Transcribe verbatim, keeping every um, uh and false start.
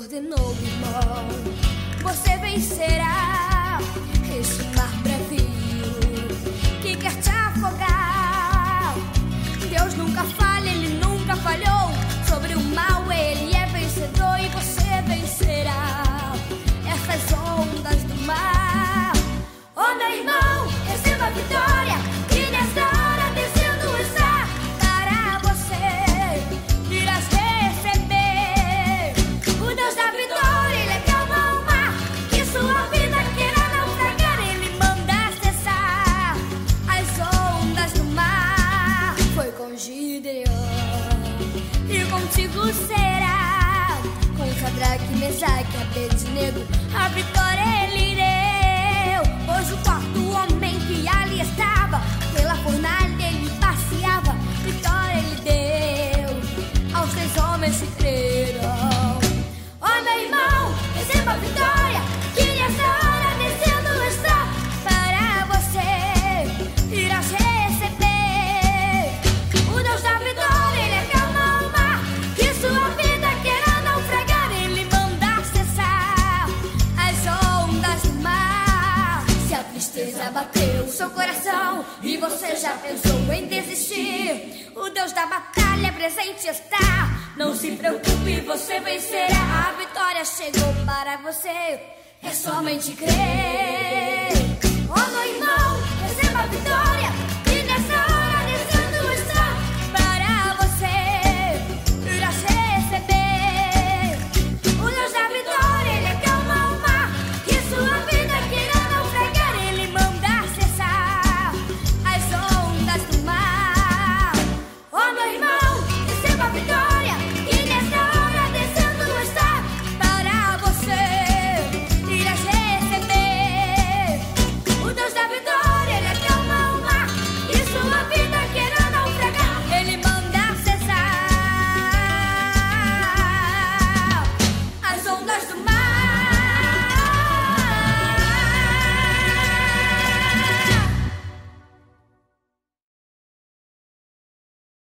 ordenou, irmão. Você vencerá este mar bravio que quer te afogar. Deus nunca falha, Ele nunca falhou. Sobre o mal Ele é vencedor e você vencerá essas ondas do mar. Oh, meu irmão, receba a vitória que nesta hora descendo está para você. Irás receber o Deus da vitória. Ele acalma o mar que sua vida queira naufragar. Ele manda cessar as ondas do mar. Foi com Gideão e contigo será. Com Sadraque, Mesaque e Abednego a vitória Ele deu. Pois o quarto homem que ali estava pela fornalha Ele passeava. Vitória Ele deu aos três homens que creram. Oh, meu irmão, receba a vitória que nessa hora descendo está para você. Irás receber o Deus da vitória. Ele acalma o mar que sua vida queira naufragar. Ele manda cessar as ondas do mar. Se a tristeza bateu seu coração e você já pensou em desistir, o Deus da batalha presente está. Não se preocupe, você vencerá. A vitória chegou para você. É somente crer.